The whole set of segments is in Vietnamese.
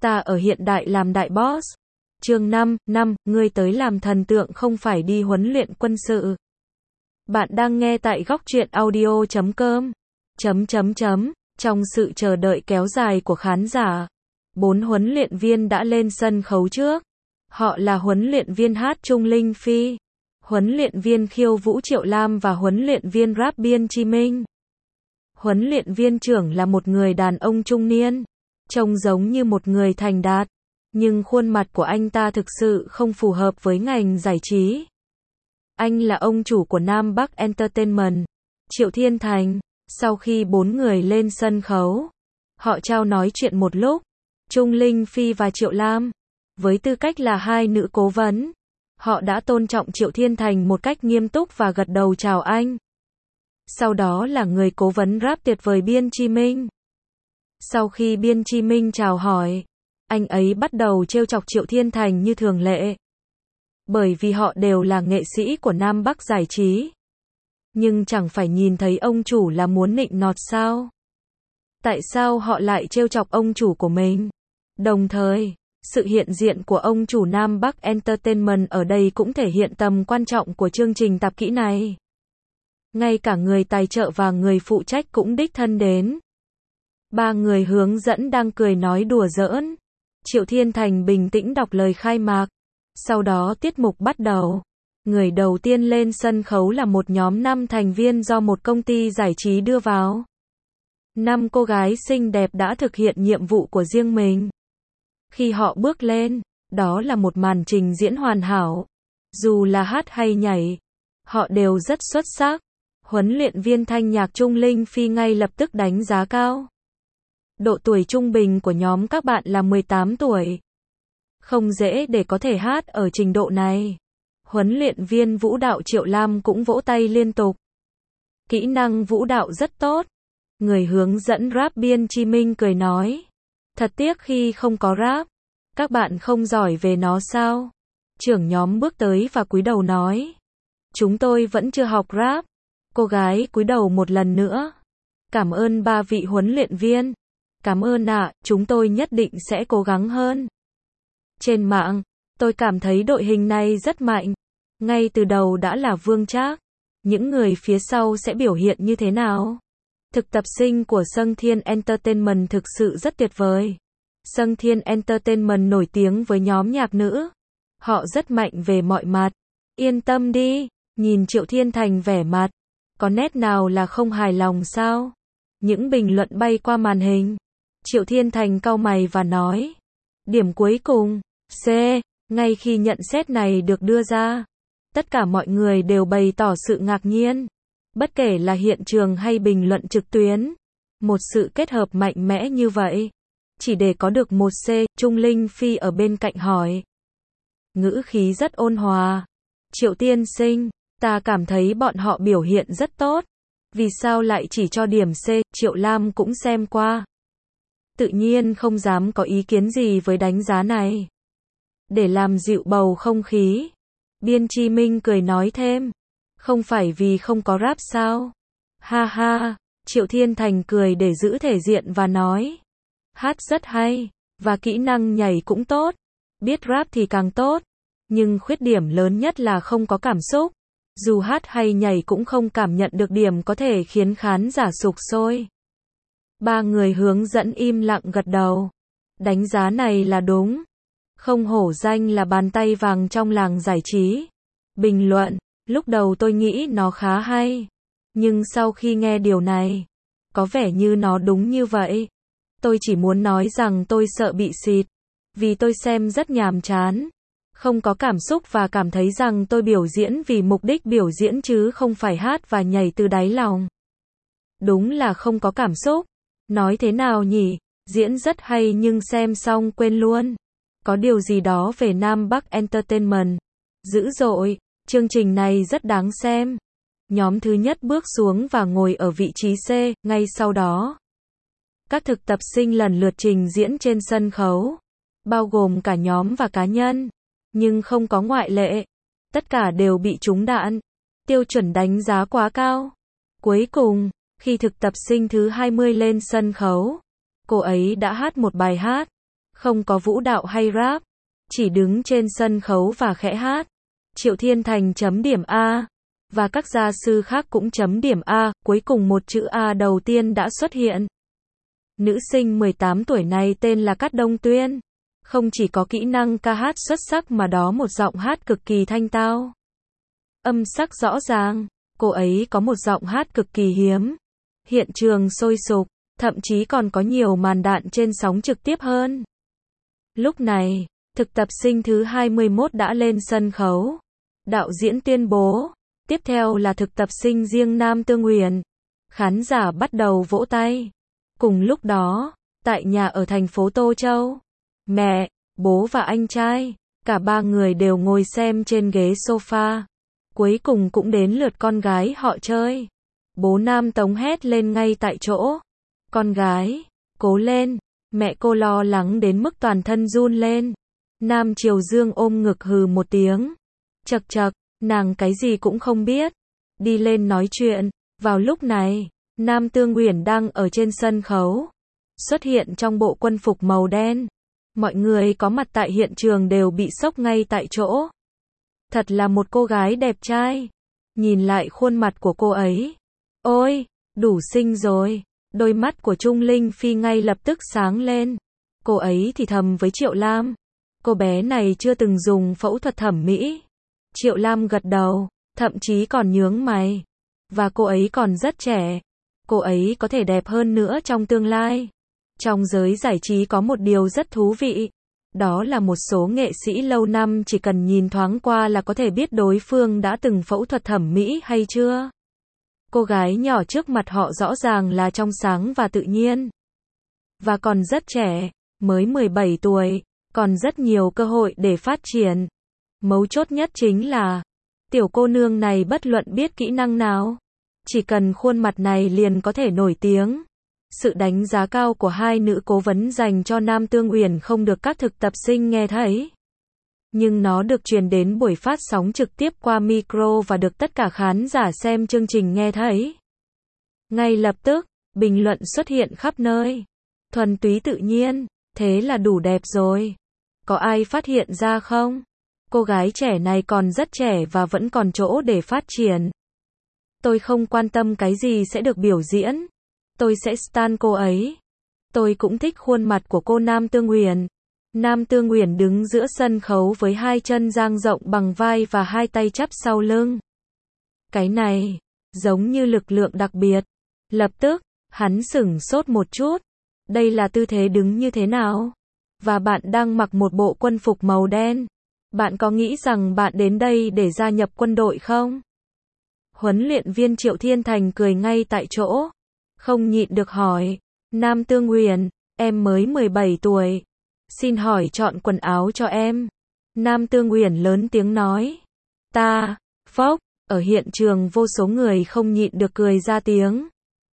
Ta ở hiện đại làm đại boss. Chương 5, ngươi tới làm thần tượng không phải đi huấn luyện quân sự. Bạn đang nghe tại góc truyện audio.com. Trong sự chờ đợi kéo dài của khán giả, 4 huấn luyện viên đã lên sân khấu trước. Họ là huấn luyện viên hát Trung Linh Phi, huấn luyện viên khiêu vũ Triệu Lam và huấn luyện viên rap Biên Chi Minh. Huấn luyện viên trưởng là một người đàn ông trung niên, trông giống như một người thành đạt, nhưng khuôn mặt của anh ta thực sự không phù hợp với ngành giải trí. Anh là ông chủ của Nam Bắc Entertainment, Triệu Thiên Thành. Sau khi 4 người lên sân khấu, họ trao nói chuyện một lúc. Trung Linh Phi và Triệu Lam, với tư cách là hai nữ cố vấn, họ đã tôn trọng Triệu Thiên Thành một cách nghiêm túc và gật đầu chào anh. Sau đó là người cố vấn rap tuyệt vời Biên Chi Minh. Sau khi Biên Chi Minh chào hỏi, anh ấy bắt đầu trêu chọc Triệu Thiên Thành như thường lệ. Bởi vì họ đều là nghệ sĩ của Nam Bắc giải trí. Nhưng chẳng phải nhìn thấy ông chủ là muốn nịnh nọt sao? Tại sao họ lại trêu chọc ông chủ của mình? Đồng thời, sự hiện diện của ông chủ Nam Bắc Entertainment ở đây cũng thể hiện tầm quan trọng của chương trình tạp kỹ này. Ngay cả người tài trợ và người phụ trách cũng đích thân đến. 3 người hướng dẫn đang cười nói đùa giỡn. Triệu Thiên Thành bình tĩnh đọc lời khai mạc. Sau đó tiết mục bắt đầu. Người đầu tiên lên sân khấu là một nhóm 5 thành viên do một công ty giải trí đưa vào. 5 cô gái xinh đẹp đã thực hiện nhiệm vụ của riêng mình. Khi họ bước lên, đó là một màn trình diễn hoàn hảo. Dù là hát hay nhảy, họ đều rất xuất sắc. Huấn luyện viên thanh nhạc Trung Linh Phi ngay lập tức đánh giá cao. Độ tuổi trung bình của nhóm các bạn là 18 tuổi. Không dễ để có thể hát ở trình độ này. Huấn luyện viên vũ đạo Triệu Lam cũng vỗ tay liên tục. Kỹ năng vũ đạo rất tốt. Người hướng dẫn rap Biên Chi Minh cười nói. Thật tiếc khi không có rap. Các bạn không giỏi về nó sao? Trưởng nhóm bước tới và cúi đầu nói. Chúng tôi vẫn chưa học rap. Cô gái cúi đầu một lần nữa. Cảm ơn 3 vị huấn luyện viên. Cảm ơn ạ, chúng tôi nhất định sẽ cố gắng hơn. Trên mạng, tôi cảm thấy đội hình này rất mạnh. Ngay từ đầu đã là vương trác. Những người phía sau sẽ biểu hiện như thế nào? Thực tập sinh của Sâng Thiên Entertainment thực sự rất tuyệt vời. Sâng Thiên Entertainment nổi tiếng với nhóm nhạc nữ. Họ rất mạnh về mọi mặt. Yên tâm đi, nhìn Triệu Thiên Thành vẻ mặt. Có nét nào là không hài lòng sao? Những bình luận bay qua màn hình. Triệu Thiên Thành cau mày và nói. Điểm cuối cùng, C. Ngay khi nhận xét này được đưa ra, tất cả mọi người đều bày tỏ sự ngạc nhiên. Bất kể là hiện trường hay bình luận trực tuyến. Một sự kết hợp mạnh mẽ như vậy. Chỉ để có được một C, Trung Linh Phi ở bên cạnh hỏi. Ngữ khí rất ôn hòa. Triệu tiên sinh, ta cảm thấy bọn họ biểu hiện rất tốt. Vì sao lại chỉ cho điểm C, Triệu Lam cũng xem qua. Tự nhiên không dám có ý kiến gì với đánh giá này. Để làm dịu bầu không khí, Biên Chi Minh cười nói thêm. Không phải vì không có rap sao? Ha ha, Triệu Thiên Thành cười để giữ thể diện và nói. Hát rất hay, và kỹ năng nhảy cũng tốt. Biết rap thì càng tốt. Nhưng khuyết điểm lớn nhất là không có cảm xúc. Dù hát hay nhảy cũng không cảm nhận được điểm có thể khiến khán giả sục sôi. 3 người hướng dẫn im lặng gật đầu. Đánh giá này là đúng. Không hổ danh là bàn tay vàng trong làng giải trí. Bình luận, lúc đầu tôi nghĩ nó khá hay. Nhưng sau khi nghe điều này, có vẻ như nó đúng như vậy. Tôi chỉ muốn nói rằng tôi sợ bị xịt. Vì tôi xem rất nhàm chán. Không có cảm xúc và cảm thấy rằng tôi biểu diễn vì mục đích biểu diễn chứ không phải hát và nhảy từ đáy lòng. Đúng là không có cảm xúc. Nói thế nào nhỉ? Diễn rất hay nhưng xem xong quên luôn. Có điều gì đó về Nam Bắc Entertainment. Dữ dội, chương trình này rất đáng xem. Nhóm thứ nhất bước xuống và ngồi ở vị trí C, ngay sau đó. Các thực tập sinh lần lượt trình diễn trên sân khấu. Bao gồm cả nhóm và cá nhân. Nhưng không có ngoại lệ. Tất cả đều bị trúng đạn. Tiêu chuẩn đánh giá quá cao. Cuối cùng, khi thực tập sinh thứ 20 lên sân khấu, cô ấy đã hát một bài hát Không có vũ đạo hay rap, chỉ đứng trên sân khấu và khẽ hát. Triệu Thiên Thành chấm điểm A, và các gia sư khác cũng chấm điểm A, cuối cùng một chữ A đầu tiên đã xuất hiện. Nữ sinh 18 tuổi này tên là Cát Đông Tuyên. Không chỉ có kỹ năng ca hát xuất sắc mà đó một giọng hát cực kỳ thanh tao. Âm sắc rõ ràng, cô ấy có một giọng hát cực kỳ hiếm. Hiện trường sôi sục, thậm chí còn có nhiều màn đạn trên sóng trực tiếp hơn. Lúc này, thực tập sinh thứ 21 đã lên sân khấu. Đạo diễn tuyên bố, tiếp theo là thực tập sinh riêng Nam Tương Uyển. Khán giả bắt đầu vỗ tay. Cùng lúc đó, tại nhà ở thành phố Tô Châu, mẹ, bố và anh trai, cả ba người đều ngồi xem trên ghế sofa. Cuối cùng cũng đến lượt con gái họ chơi. Bố Nam Tống hét lên ngay tại chỗ. Con gái, cố lên. Mẹ cô lo lắng đến mức toàn thân run lên. Nam Triều Dương ôm ngực hừ một tiếng. Chậc chậc, nàng cái gì cũng không biết. Đi lên nói chuyện. Vào lúc này, Nam Tương Uyển đang ở trên sân khấu. Xuất hiện trong bộ quân phục màu đen. Mọi người có mặt tại hiện trường đều bị sốc ngay tại chỗ. Thật là một cô gái đẹp trai. Nhìn lại khuôn mặt của cô ấy. Ôi, đủ xinh rồi. Đôi mắt của Trung Linh Phi ngay lập tức sáng lên. Cô ấy thì thầm với Triệu Lam. Cô bé này chưa từng dùng phẫu thuật thẩm mỹ. Triệu Lam gật đầu, thậm chí còn nhướng mày. Và cô ấy còn rất trẻ. Cô ấy có thể đẹp hơn nữa trong tương lai. Trong giới giải trí có một điều rất thú vị. Đó là một số nghệ sĩ lâu năm chỉ cần nhìn thoáng qua là có thể biết đối phương đã từng phẫu thuật thẩm mỹ hay chưa. Cô gái nhỏ trước mặt họ rõ ràng là trong sáng và tự nhiên. Và còn rất trẻ, mới 17 tuổi, còn rất nhiều cơ hội để phát triển. Mấu chốt nhất chính là, tiểu cô nương này bất luận biết kỹ năng nào, chỉ cần khuôn mặt này liền có thể nổi tiếng. Sự đánh giá cao của hai nữ cố vấn dành cho Nam Tương Uyển không được các thực tập sinh nghe thấy. Nhưng nó được truyền đến buổi phát sóng trực tiếp qua micro và được tất cả khán giả xem chương trình nghe thấy. Ngay lập tức, bình luận xuất hiện khắp nơi. Thuần túy tự nhiên, thế là đủ đẹp rồi. Có ai phát hiện ra không? Cô gái trẻ này còn rất trẻ và vẫn còn chỗ để phát triển. Tôi không quan tâm cái gì sẽ được biểu diễn. Tôi sẽ stan cô ấy. Tôi cũng thích khuôn mặt của cô Nam Tương Uyển. Nam Tương Uyển đứng giữa sân khấu với hai chân dang rộng bằng vai và hai tay chắp sau lưng. Cái này, giống như lực lượng đặc biệt. Lập tức, hắn sửng sốt một chút. Đây là tư thế đứng như thế nào? Và bạn đang mặc một bộ quân phục màu đen. Bạn có nghĩ rằng bạn đến đây để gia nhập quân đội không? Huấn luyện viên Triệu Thiên Thành cười ngay tại chỗ. Không nhịn được hỏi. Nam Tương Uyển, em mới 17 tuổi. Xin hỏi chọn quần áo cho em. Nam Tương Uyển lớn tiếng nói. Ta, phốc, ở hiện trường vô số người không nhịn được cười ra tiếng.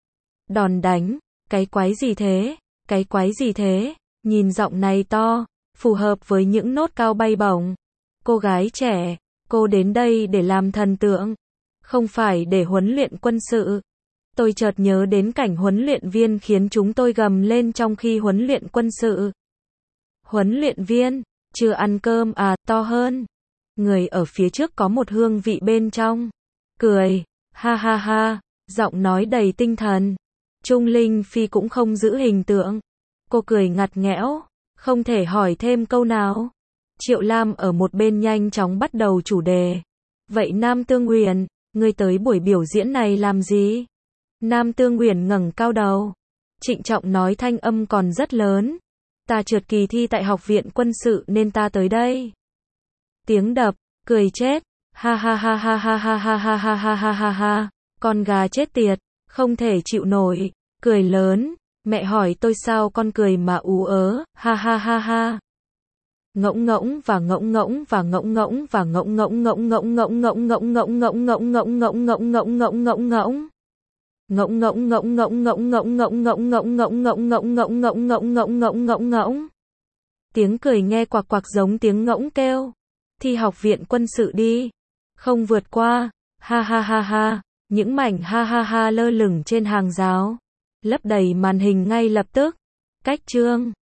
Đòn đánh, cái quái gì thế, cái quái gì thế, nhìn giọng này to, phù hợp với những nốt cao bay bổng. Cô gái trẻ, cô đến đây để làm thần tượng, không phải để huấn luyện quân sự. Tôi chợt nhớ đến cảnh huấn luyện viên khiến chúng tôi gầm lên trong khi huấn luyện quân sự. Huấn luyện viên, chưa ăn cơm à, to hơn. Người ở phía trước có một hương vị bên trong. Cười, ha ha ha, giọng nói đầy tinh thần. Trung Linh Phi cũng không giữ hình tượng. Cô cười ngặt nghẽo, không thể hỏi thêm câu nào. Triệu Lam ở một bên nhanh chóng bắt đầu chủ đề. Vậy Nam Tương Uyển, ngươi tới buổi biểu diễn này làm gì? Nam Tương Uyển ngẩng cao đầu. Trịnh trọng nói thanh âm còn rất lớn. Ta trượt kỳ thi tại học viện quân sự nên ta tới đây. Tiếng đập, cười chết. Ha ha ha ha ha ha ha ha ha ha ha ha ha. Con gà chết tiệt, không thể chịu nổi. Cười lớn. Mẹ hỏi tôi sao con cười mà ú ớ. Ha ha ha ha. Ngỗng ngỗng và ngỗng ngỗng và ngỗng ngỗng và ngỗng ngỗng ngỗng ngỗng ngỗng ngỗng ngỗng ngỗng ngỗng ngỗng ngỗng ngỗng ngỗng ngỗng ngỗng ngỗng ngỗng. Ngỗng ngỗng ngỗng ngỗng ngỗng ngỗng ngỗng ngỗng ngỗng ngỗng ngỗng ngỗng ngỗng ngỗng ngỗng ngỗng ngỗng ngỗng ngỗng. Tiếng cười nghe quạc quạc giống tiếng ngỗng kêu. Thi học viện quân sự đi. Không vượt qua. Ha ha ha ha. Những mảnh ha ha ha lơ lửng trên hàng rào. Lấp đầy màn hình ngay lập tức. Cách chương.